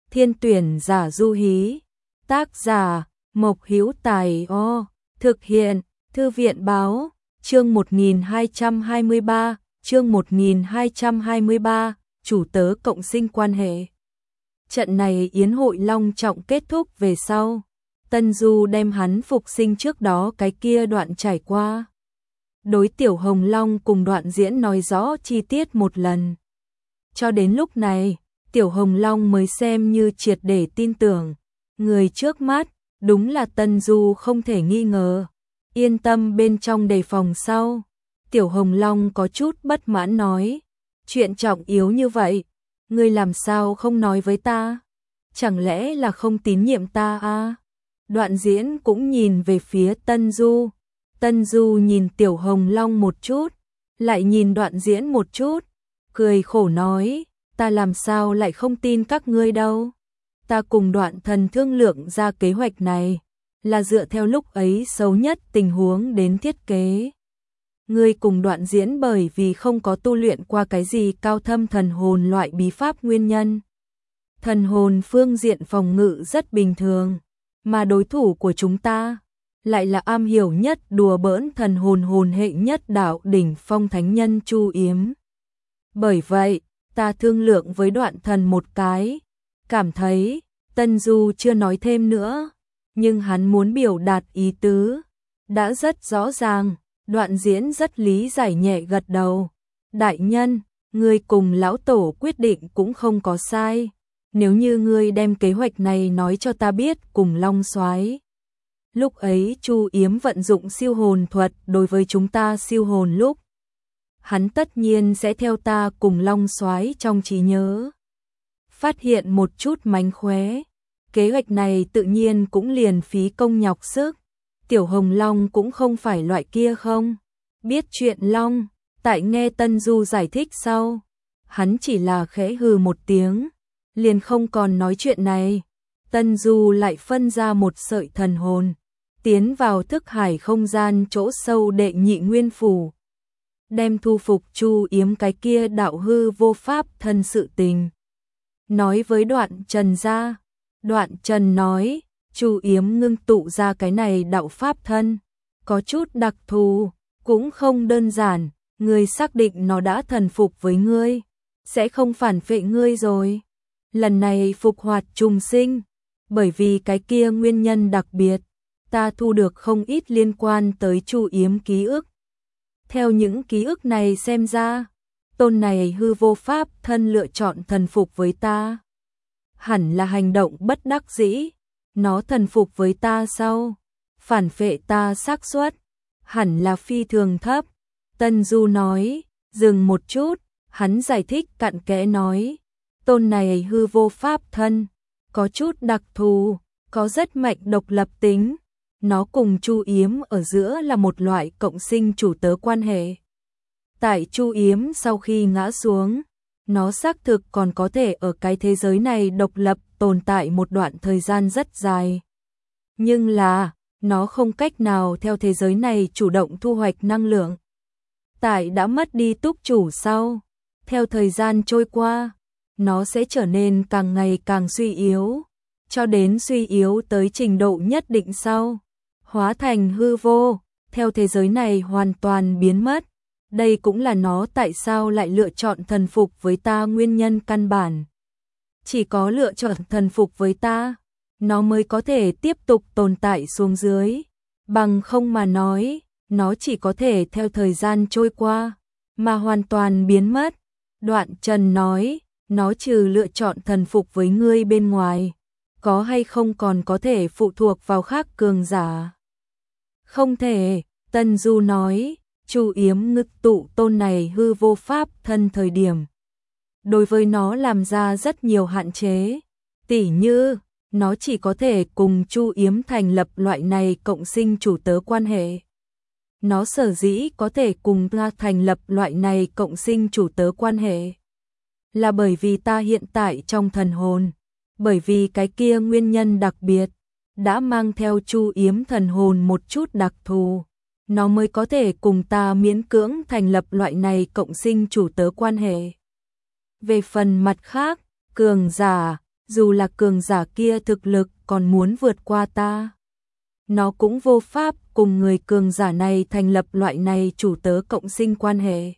Thiên tuyển giả du hí. Tác giả Mộc Hữu Tài. Thực hiện Thư viện báo. Chương 1223, chương 1223, chủ tớ cộng sinh quan hệ. Trận này yến hội long trọng kết thúc về sau, Tân Du đem hắn phục sinh trước đó cái kia đoạn trải qua. Đối Tiểu Hồng Long cùng Đoạn Diễn nói rõ chi tiết một lần. Cho đến lúc này, Tiểu Hồng Long mới xem như triệt để tin tưởng, người trước mắt đúng là Tân Du không thể nghi ngờ. Yên tâm bên trong đề phòng sau, Tiểu Hồng Long có chút bất mãn nói, chuyện trọng yếu như vậy, ngươi làm sao không nói với ta? Chẳng lẽ là không tín nhiệm ta à? Đoạn Diễn cũng nhìn về phía Tân Du. Tân Du nhìn Tiểu Hồng Long một chút, lại nhìn Đoạn Diễn một chút, cười khổ nói, ta làm sao lại không tin các ngươi đâu. Ta cùng Đoạn Thần thương lượng ra kế hoạch này, là dựa theo lúc ấy xấu nhất tình huống đến thiết kế. Ngươi cùng Đoạn Diễn bởi vì không có tu luyện qua cái gì cao thâm thần hồn loại bí pháp nguyên nhân. Thần hồn phương diện phòng ngự rất bình thường, mà đối thủ của chúng ta lại là am hiểu nhất đùa bỡn thần hồn hồn hệ nhất đạo đỉnh phong thánh nhân Chu Yếm. Bởi vậy, ta thương lượng với Đoạn Thần một cái, cảm thấy Tân Du chưa nói thêm nữa, nhưng hắn muốn biểu đạt ý tứ đã rất rõ ràng. Đoạn Diễn rất lý giải nhẹ gật đầu. Đại nhân, ngươi cùng lão tổ quyết định cũng không có sai. Nếu như ngươi đem kế hoạch này nói cho ta biết cùng Long Soái. Lúc ấy Chu Yếm vận dụng siêu hồn thuật đối với chúng ta siêu hồn lúc, hắn tất nhiên sẽ theo ta cùng Long Soái trong trí nhớ phát hiện một chút mánh khóe. Kế hoạch này tự nhiên cũng liền phí công nhọc sức. Tiểu Hồng Long cũng không phải loại kia không biết chuyện Long. Tại nghe Tân Du giải thích sau, hắn chỉ là khẽ hừ một tiếng, liền không còn nói chuyện này. Tân Du lại phân ra một sợi thần hồn, tiến vào thức hải không gian chỗ sâu đệ nhị nguyên phủ, đem thu phục Chu Yếm cái kia đạo hư vô pháp thân sự tình nói với Đoạn Trần ra. Đoạn Trần nói, Chu Yếm ngưng tụ ra cái này đạo pháp thân, có chút đặc thù, cũng không đơn giản, ngươi xác định nó đã thần phục với ngươi, sẽ không phản phệ ngươi rồi. Lần này phục hoạt trùng sinh, bởi vì cái kia nguyên nhân đặc biệt, ta thu được không ít liên quan tới Chu Yếm ký ức. Theo những ký ức này xem ra, tôn này hư vô pháp thân lựa chọn thần phục với ta, hẳn là hành động bất đắc dĩ. Nó thần phục với ta sau, phản phệ ta xác suất hẳn là phi thường thấp. Tân Du nói, dừng một chút, hắn giải thích cặn kẽ nói, tôn này hư vô pháp thân có chút đặc thù, có rất mạnh độc lập tính. Nó cùng Chu Yếm ở giữa là một loại cộng sinh chủ tớ quan hệ. Tại Chu Yếm sau khi ngã xuống, nó xác thực còn có thể ở cái thế giới này độc lập tồn tại một đoạn thời gian rất dài. Nhưng là, nó không cách nào theo thế giới này chủ động thu hoạch năng lượng. Tại đã mất đi túc chủ sau, theo thời gian trôi qua, nó sẽ trở nên càng ngày càng suy yếu, cho đến suy yếu tới trình độ nhất định sau, hóa thành hư vô, theo thế giới này hoàn toàn biến mất. Đây cũng là nó tại sao lại lựa chọn thần phục với ta nguyên nhân căn bản. Chỉ có lựa chọn thần phục với ta, nó mới có thể tiếp tục tồn tại xuống dưới. Bằng không mà nói, nó chỉ có thể theo thời gian trôi qua, mà hoàn toàn biến mất. Đoạn Trần nói, nó trừ lựa chọn thần phục với ngươi bên ngoài, có hay không còn có thể phụ thuộc vào khác cường giả? Không thể. Tân Du nói, Chu Yếm ngưng tụ tôn này hư vô pháp thân thời điểm, đối với nó làm ra rất nhiều hạn chế, tỉ như nó chỉ có thể cùng Chu Yếm thành lập loại này cộng sinh chủ tớ quan hệ. Nó sở dĩ có thể cùng ta thành lập loại này cộng sinh chủ tớ quan hệ, là bởi vì ta hiện tại trong thần hồn, bởi vì cái kia nguyên nhân đặc biệt, đã mang theo Chu Yếm thần hồn một chút đặc thù. Nó mới có thể cùng ta miễn cưỡng thành lập loại này cộng sinh chủ tớ quan hệ. Về phần mặt khác, cường giả, dù là cường giả kia thực lực còn muốn vượt qua ta. Nó cũng vô pháp cùng người cường giả này thành lập loại này chủ tớ cộng sinh quan hệ.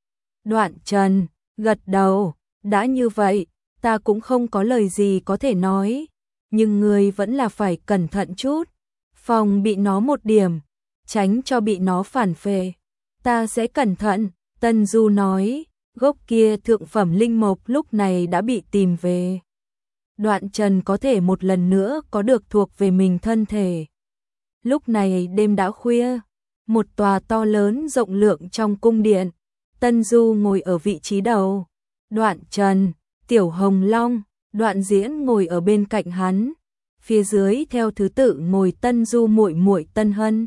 Đoạn Trần gật đầu, đã như vậy, ta cũng không có lời gì có thể nói, nhưng người vẫn là phải cẩn thận chút, phòng bị nó một điểm, tránh cho bị nó phản phệ. Ta sẽ cẩn thận, Tân Du nói, gốc kia thượng phẩm linh mộc lúc này đã bị tìm về. Đoạn Trần có thể một lần nữa có được thuộc về mình thân thể. Lúc này đêm đã khuya, một tòa to lớn rộng lượng trong cung điện, Tân Du ngồi ở vị trí đầu, Đoạn Trần, Tiểu Hồng Long, Đoạn Diễn ngồi ở bên cạnh hắn, phía dưới theo thứ tự ngồi Tân Du muội muội Tân Hân,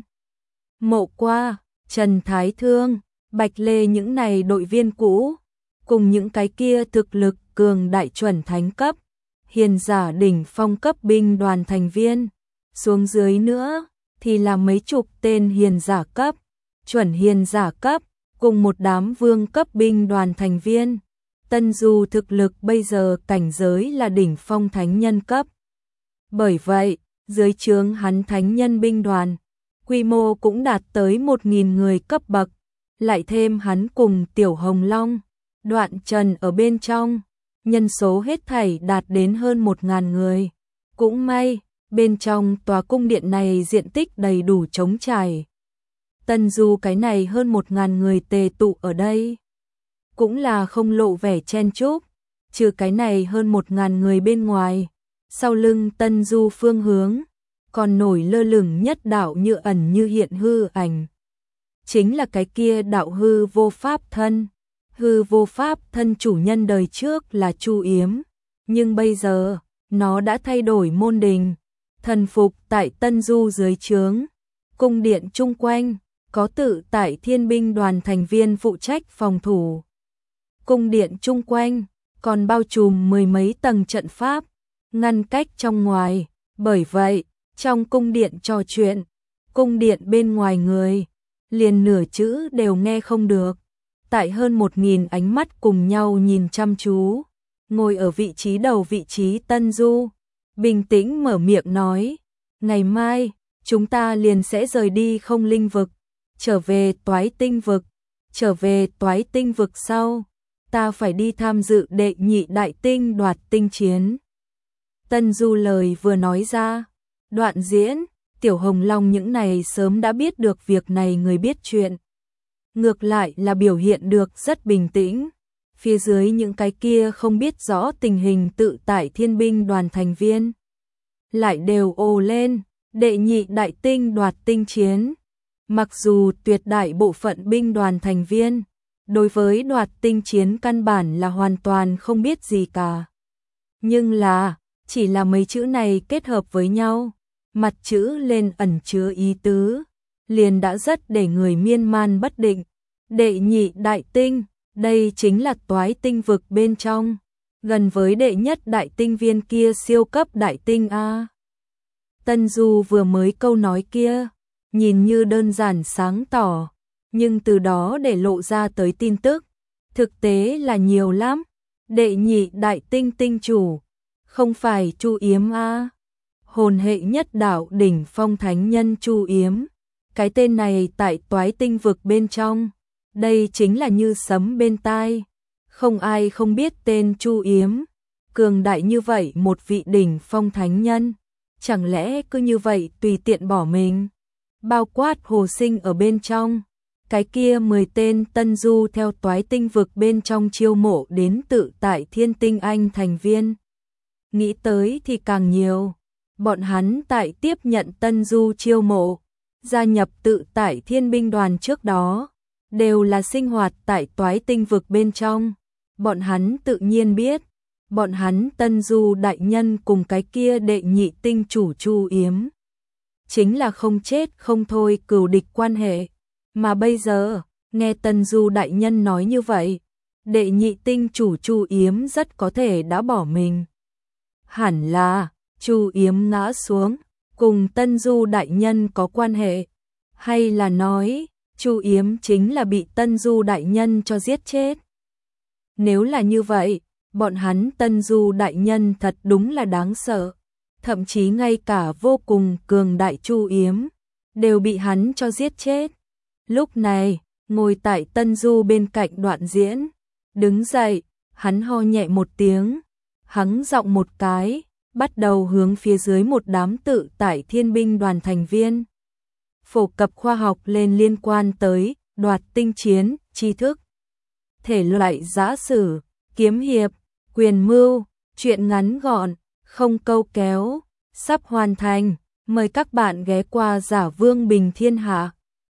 Mộ Qua, Trần Thái Thương, Bạch Lê những này đội viên cũ, cùng những cái kia thực lực cường đại chuẩn thánh cấp, hiền giả đỉnh phong cấp binh đoàn thành viên, xuống dưới nữa thì là mấy chục tên hiền giả cấp, chuẩn hiền giả cấp, cùng một đám vương cấp binh đoàn thành viên. Tân Du thực lực bây giờ cảnh giới là đỉnh phong thánh nhân cấp. Bởi vậy, dưới trướng hắn thánh nhân binh đoàn, quy mô cũng đạt tới 1.000 người cấp bậc, lại thêm hắn cùng Tiểu Hồng Long, Đoạn Trần ở bên trong, nhân số hết thảy đạt đến hơn 1.000 người. Cũng may, bên trong tòa cung điện này diện tích đầy đủ trống trải. Tân Du cái này hơn 1.000 người tề tụ ở đây, cũng là không lộ vẻ chen chúc, trừ cái này hơn 1.000 người bên ngoài, sau lưng Tân Du phương hướng, còn nổi lơ lửng nhất đạo như ẩn như hiện hư ảnh. Chính là cái kia đạo hư vô pháp thân. Hư vô pháp thân chủ nhân đời trước là Chu Yếm, nhưng bây giờ, nó đã thay đổi môn đình, thần phục tại Tân Du dưới trướng. Cung điện chung quanh, có tự tại thiên binh đoàn thành viên phụ trách phòng thủ. Cung điện chung quanh, còn bao trùm mười mấy tầng trận pháp, ngăn cách trong ngoài, bởi vậy, trong cung điện trò chuyện, cung điện bên ngoài người, liền nửa chữ đều nghe không được. Tại hơn 1.000 ánh mắt cùng nhau nhìn chăm chú, ngồi ở vị trí đầu vị trí Tân Du, bình tĩnh mở miệng nói, ngày mai, chúng ta liền sẽ rời đi không linh vực, trở về Toái Tinh vực, trở về Toái Tinh vực sau, ta phải đi tham dự đệ nhị đại tinh đoạt tinh chiến. Tân Du lời vừa nói ra, Đoạn Diễn, Tiểu Hồng Long những này sớm đã biết được việc này người biết chuyện. Ngược lại là biểu hiện được rất bình tĩnh, phía dưới những cái kia không biết rõ tình hình tự tại thiên binh đoàn thành viên. Lại đều ồ lên, đệ nhị đại tinh đoạt tinh chiến. Mặc dù tuyệt đại bộ phận binh đoàn thành viên, đối với đoạt tinh chiến căn bản là hoàn toàn không biết gì cả. Nhưng là, chỉ là mấy chữ này kết hợp với nhau, mặt chữ lên ẩn chứa ý tứ, liền đã rất để người miên man bất định. Đệ nhị đại tinh, đây chính là Toái Tinh vực bên trong, gần với đệ nhất đại tinh viên kia siêu cấp đại tinh a. Tân Du vừa mới câu nói kia, nhìn như đơn giản sáng tỏ, nhưng từ đó để lộ ra tới tin tức, thực tế là nhiều lắm. Đệ nhị đại tinh tinh chủ, không phải Chu Yếm a, hồn hệ nhất đạo đỉnh phong thánh nhân Chu Yếm, cái tên này tại Toái Tinh vực bên trong, đây chính là như sấm bên tai, không ai không biết tên Chu Yếm, cường đại như vậy một vị đỉnh phong thánh nhân, chẳng lẽ cứ như vậy tùy tiện bỏ mình, bao quát Hồ Sinh ở bên trong, cái kia 10 tên Tân Du theo Toái Tinh vực bên trong chiêu mộ đến tự tại Thiên Tinh Anh thành viên. Nghĩ tới thì càng nhiều, bọn hắn tại tiếp nhận Tân Du chiêu mộ, gia nhập tự tại Thiên binh đoàn trước đó, đều là sinh hoạt tại Toái Tinh vực bên trong, bọn hắn tự nhiên biết, bọn hắn Tân Du đại nhân cùng cái kia đệ nhị tinh chủ Chu Yếm, chính là không chết không thôi cừu địch quan hệ, mà bây giờ, nghe Tân Du đại nhân nói như vậy, đệ nhị tinh chủ Chu Yếm rất có thể đã bỏ mình. Hẳn là, Chu Yếm ngã xuống, cùng Tân Du đại nhân có quan hệ, hay là nói, Chu Yếm chính là bị Tân Du đại nhân cho giết chết. Nếu là như vậy, Bọn hắn Tân Du đại nhân thật đúng là đáng sợ, thậm chí ngay cả vô cùng cường đại Chu Yếm đều bị hắn cho giết chết. Lúc này, ngồi tại Tân Du bên cạnh Đoạn Diễn, đứng dậy, hắn ho nhẹ một tiếng, hắng giọng một cái, bắt đầu hướng phía dưới một đám tự tại thiên binh đoàn thành viên phổ cập khoa học lên liên quan tới đoạt tinh chiến, tri thức, thể loại giã sử, kiếm hiệp, quyền mưu, truyện ngắn gọn, không câu kéo, sắp hoàn thành, mời các bạn ghé qua Giả Vương Bình Thiên Hạ.